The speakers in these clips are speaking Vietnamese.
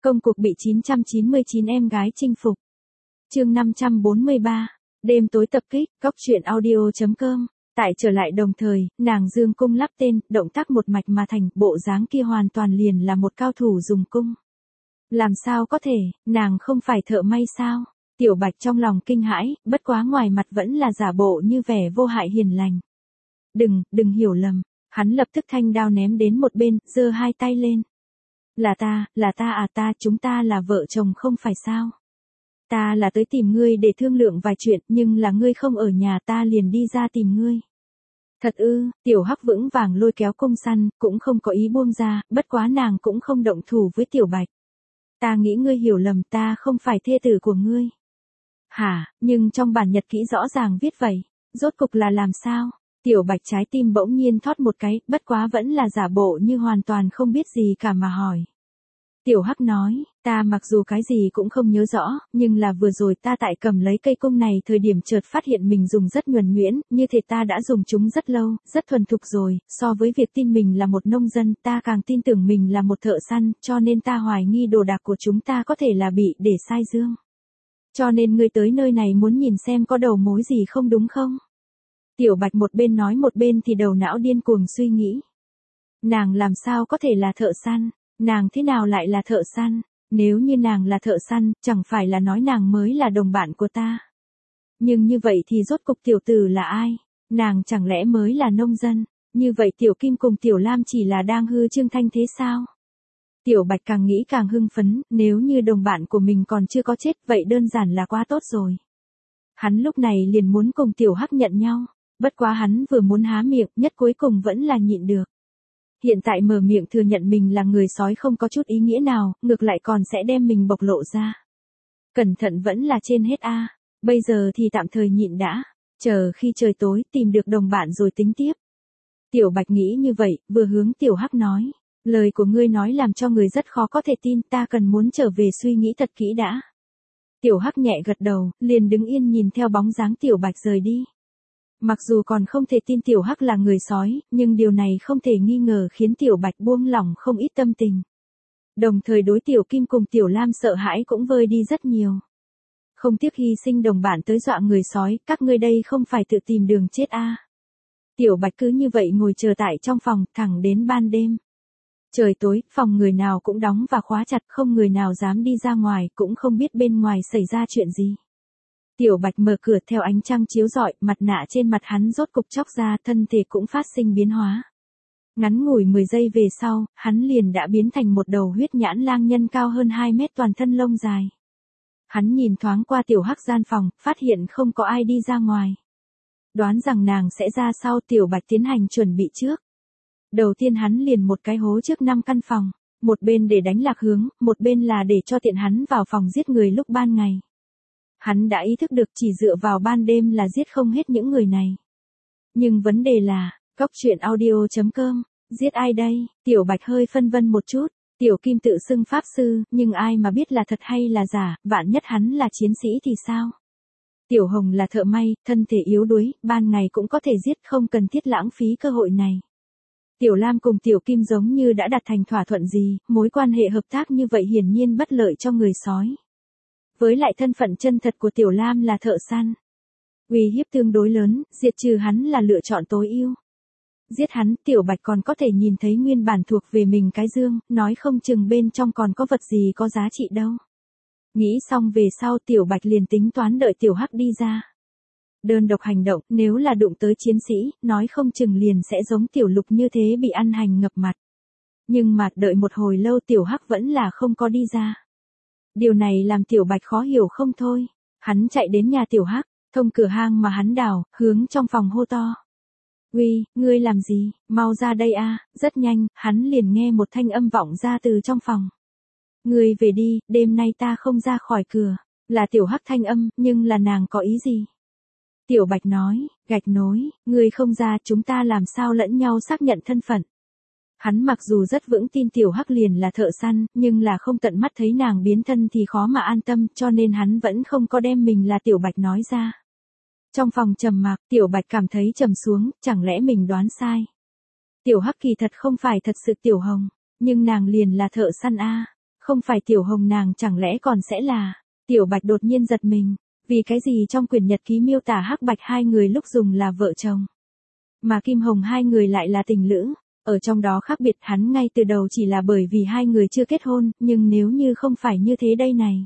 Công cuộc bị 999 em gái chinh phục. Chương 543. Đêm tối tập kích, Cóc truyện audio.com. Tại trở lại đồng thời, nàng dương cung lắp tên, động tác một mạch mà thành, bộ dáng kia hoàn toàn liền là một cao thủ dùng cung. Làm sao có thể, nàng không phải thợ may sao? Tiểu Bạch trong lòng kinh hãi, bất quá ngoài mặt vẫn là giả bộ như vẻ vô hại hiền lành. Đừng hiểu lầm. Hắn lập tức thanh đao ném đến một bên, giơ hai tay lên. Là ta, chúng ta là vợ chồng không phải sao? Ta là tới tìm ngươi để thương lượng vài chuyện, nhưng là ngươi không ở nhà, ta liền đi ra tìm ngươi. Thật ư? Tiểu Hắc vững vàng lôi kéo cung săn, cũng không có ý buông ra, bất quá nàng cũng không động thủ với Tiểu Bạch. Ta nghĩ ngươi hiểu lầm, ta không phải thê tử của ngươi. Hả, nhưng trong bản nhật ký rõ ràng viết vậy, rốt cục là làm sao? Tiểu Bạch trái tim bỗng nhiên thoát một cái, bất quá vẫn là giả bộ như hoàn toàn không biết gì cả mà hỏi. Tiểu Hắc nói, ta mặc dù cái gì cũng không nhớ rõ, nhưng là vừa rồi ta tại cầm lấy cây cung này thời điểm chợt phát hiện mình dùng rất nhuần nhuyễn, như thể ta đã dùng chúng rất lâu, rất thuần thục rồi, so với việc tin mình là một nông dân, ta càng tin tưởng mình là một thợ săn, cho nên ta hoài nghi đồ đạc của chúng ta có thể là bị để sai dương. Cho nên ngươi tới nơi này muốn nhìn xem có đầu mối gì không đúng không? Tiểu Bạch một bên nói một bên thì đầu não điên cuồng suy nghĩ. Nàng làm sao có thể là thợ săn? Nàng thế nào lại là thợ săn? Nếu như nàng là thợ săn, chẳng phải là nói nàng mới là đồng bạn của ta. Nhưng như vậy thì rốt cục tiểu tử là ai? Nàng chẳng lẽ mới là nông dân? Như vậy Tiểu Kim cùng Tiểu Lam chỉ là đang hư trương thanh thế sao? Tiểu Bạch càng nghĩ càng hưng phấn, nếu như đồng bạn của mình còn chưa có chết, vậy đơn giản là quá tốt rồi. Hắn lúc này liền muốn cùng Tiểu Hắc nhận nhau, bất quá hắn vừa muốn há miệng, nhất cuối cùng vẫn là nhịn được. Hiện tại mở miệng thừa nhận mình là người sói không có chút ý nghĩa nào, ngược lại còn sẽ đem mình bộc lộ ra. Cẩn thận vẫn là trên hết a. Bây giờ thì tạm thời nhịn đã, chờ khi trời tối tìm được đồng bạn rồi tính tiếp. Tiểu Bạch nghĩ như vậy, vừa hướng Tiểu Hắc nói, lời của ngươi nói làm cho người rất khó có thể tin, ta cần muốn trở về suy nghĩ thật kỹ đã. Tiểu Hắc nhẹ gật đầu, liền đứng yên nhìn theo bóng dáng Tiểu Bạch rời đi. Mặc dù còn không thể tin Tiểu Hắc là người sói, nhưng điều này không thể nghi ngờ khiến Tiểu Bạch buông lỏng không ít tâm tình. Đồng thời đối Tiểu Kim cùng Tiểu Lam sợ hãi cũng vơi đi rất nhiều. Không tiếc hy sinh đồng bạn tới dọa người sói, các ngươi đây không phải tự tìm đường chết a. Tiểu Bạch cứ như vậy ngồi chờ tại trong phòng, thẳng đến ban đêm. Trời tối, phòng người nào cũng đóng và khóa chặt, không người nào dám đi ra ngoài, cũng không biết bên ngoài xảy ra chuyện gì. Tiểu Bạch mở cửa theo ánh trăng chiếu rọi, mặt nạ trên mặt hắn rốt cục chóc ra, thân thể cũng phát sinh biến hóa. Ngắn ngủi 10 giây về sau, hắn liền đã biến thành một đầu huyết nhãn lang nhân cao hơn 2 mét toàn thân lông dài. Hắn nhìn thoáng qua Tiểu Hắc gian phòng, phát hiện không có ai đi ra ngoài. Đoán rằng nàng sẽ ra sau, Tiểu Bạch tiến hành chuẩn bị trước. Đầu tiên hắn liền một cái hố trước 5 căn phòng, một bên để đánh lạc hướng, một bên là để cho tiện hắn vào phòng giết người lúc ban ngày. Hắn đã ý thức được chỉ dựa vào ban đêm là giết không hết những người này. Nhưng vấn đề là, Cóc truyện audio.com, giết ai đây? Tiểu Bạch hơi phân vân một chút, Tiểu Kim tự xưng pháp sư, nhưng ai mà biết là thật hay là giả, vạn nhất hắn là chiến sĩ thì sao? Tiểu Hồng là thợ may, thân thể yếu đuối, ban ngày cũng có thể giết, không cần thiết lãng phí cơ hội này. Tiểu Lam cùng Tiểu Kim giống như đã đạt thành thỏa thuận gì, mối quan hệ hợp tác như vậy hiển nhiên bất lợi cho người sói. Với lại thân phận chân thật của Tiểu Lam là thợ săn. Uy hiếp tương đối lớn, diệt trừ hắn là lựa chọn tối ưu. Giết hắn, Tiểu Bạch còn có thể nhìn thấy nguyên bản thuộc về mình cái dương, nói không chừng bên trong còn có vật gì có giá trị đâu. Nghĩ xong về sau Tiểu Bạch liền tính toán đợi Tiểu Hắc đi ra. Đơn độc hành động, nếu là đụng tới chiến sĩ, nói không chừng liền sẽ giống Tiểu Lục như thế bị ăn hành ngập mặt. Nhưng mà đợi một hồi lâu Tiểu Hắc vẫn là không có đi ra. Điều này làm Tiểu Bạch khó hiểu không thôi. Hắn chạy đến nhà Tiểu Hắc, thông cửa hang mà hắn đào, hướng trong phòng hô to. Uy, ngươi làm gì, mau ra đây a. Rất nhanh, hắn liền nghe một thanh âm vọng ra từ trong phòng. Ngươi về đi, đêm nay ta không ra khỏi cửa. Là Tiểu Hắc thanh âm, nhưng là nàng có ý gì? Tiểu Bạch nói, gạch nối, ngươi không ra chúng ta làm sao lẫn nhau xác nhận thân phận. Hắn mặc dù rất vững tin Tiểu Hắc liền là thợ săn, nhưng là không tận mắt thấy nàng biến thân thì khó mà an tâm, cho nên hắn vẫn không có đem mình là Tiểu Bạch nói ra. Trong phòng trầm mặc, Tiểu Bạch cảm thấy trầm xuống, chẳng lẽ mình đoán sai. Tiểu Hắc kỳ thật không phải thật sự Tiểu Hồng, nhưng nàng liền là thợ săn a. Không phải Tiểu Hồng nàng chẳng lẽ còn sẽ là... Tiểu Bạch đột nhiên giật mình, vì cái gì trong quyển nhật ký miêu tả Hắc Bạch hai người lúc dùng là vợ chồng, mà Kim Hồng hai người lại là tình lữ. Ở trong đó khác biệt hắn ngay từ đầu chỉ là bởi vì hai người chưa kết hôn, nhưng nếu như không phải như thế đây này.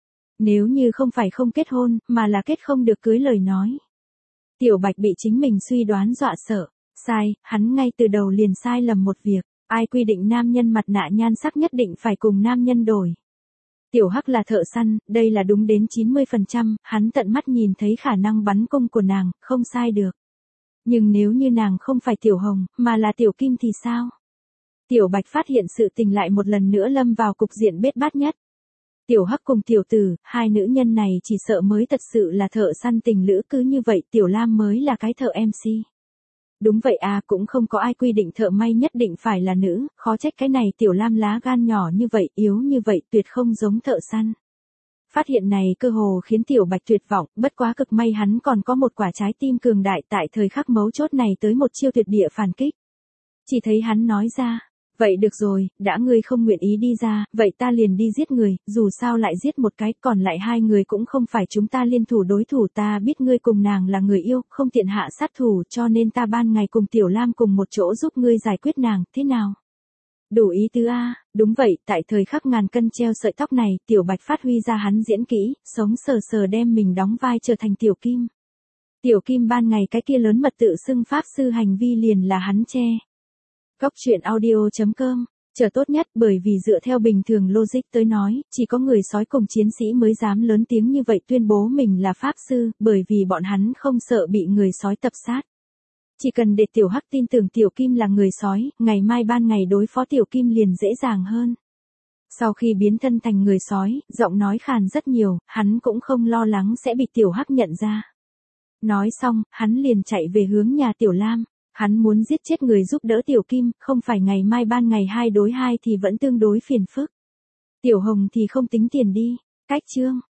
Nếu như không phải không kết hôn, mà là kết không được cưới lời nói. Tiểu Bạch bị chính mình suy đoán dọa sợ. Sai, hắn ngay từ đầu liền sai lầm một việc. Ai quy định nam nhân mặt nạ nhan sắc nhất định phải cùng nam nhân đổi. Tiểu Hắc là thợ săn, đây là đúng đến 90%, hắn tận mắt nhìn thấy khả năng bắn cung của nàng, không sai được. Nhưng nếu như nàng không phải Tiểu Hồng, mà là Tiểu Kim thì sao? Tiểu Bạch phát hiện sự tình lại một lần nữa lâm vào cục diện bết bát nhất. Tiểu Hắc cùng Tiểu Tử, hai nữ nhân này chỉ sợ mới thật sự là thợ săn tình lữ, cứ như vậy Tiểu Lam mới là cái thợ MC. Đúng vậy à, cũng không có ai quy định thợ may nhất định phải là nữ, khó trách cái này Tiểu Lam lá gan nhỏ như vậy, yếu như vậy, tuyệt không giống thợ săn. Phát hiện này cơ hồ khiến Tiểu Bạch tuyệt vọng, bất quá cực may hắn còn có một quả trái tim cường đại tại thời khắc mấu chốt này tới một chiêu tuyệt địa phản kích. Chỉ thấy hắn nói ra, vậy được rồi, đã ngươi không nguyện ý đi ra, vậy ta liền đi giết người, dù sao lại giết một cái, còn lại hai người cũng không phải chúng ta liên thủ đối thủ, ta biết ngươi cùng nàng là người yêu, không tiện hạ sát thủ, cho nên ta ban ngày cùng Tiểu Lam cùng một chỗ giúp ngươi giải quyết nàng, thế nào? Đủ ý tứ a, đúng vậy, tại thời khắc ngàn cân treo sợi tóc này, Tiểu Bạch phát huy ra hắn diễn kỹ, sống sờ sờ đem mình đóng vai trở thành Tiểu Kim. Tiểu Kim ban ngày cái kia lớn mật tự xưng pháp sư hành vi liền là hắn che. Góc truyện audio.com, chờ tốt nhất bởi vì dựa theo bình thường logic tới nói, chỉ có người sói cùng chiến sĩ mới dám lớn tiếng như vậy tuyên bố mình là pháp sư, bởi vì bọn hắn không sợ bị người sói tập sát. Chỉ cần để Tiểu Hắc tin tưởng Tiểu Kim là người sói, ngày mai ban ngày đối phó Tiểu Kim liền dễ dàng hơn. Sau khi biến thân thành người sói, giọng nói khàn rất nhiều, hắn cũng không lo lắng sẽ bị Tiểu Hắc nhận ra. Nói xong, hắn liền chạy về hướng nhà Tiểu Lam. Hắn muốn giết chết người giúp đỡ Tiểu Kim, không phải ngày mai ban ngày 2 đối 2 thì vẫn tương đối phiền phức. Tiểu Hồng thì không tính tiền đi. Cách chương.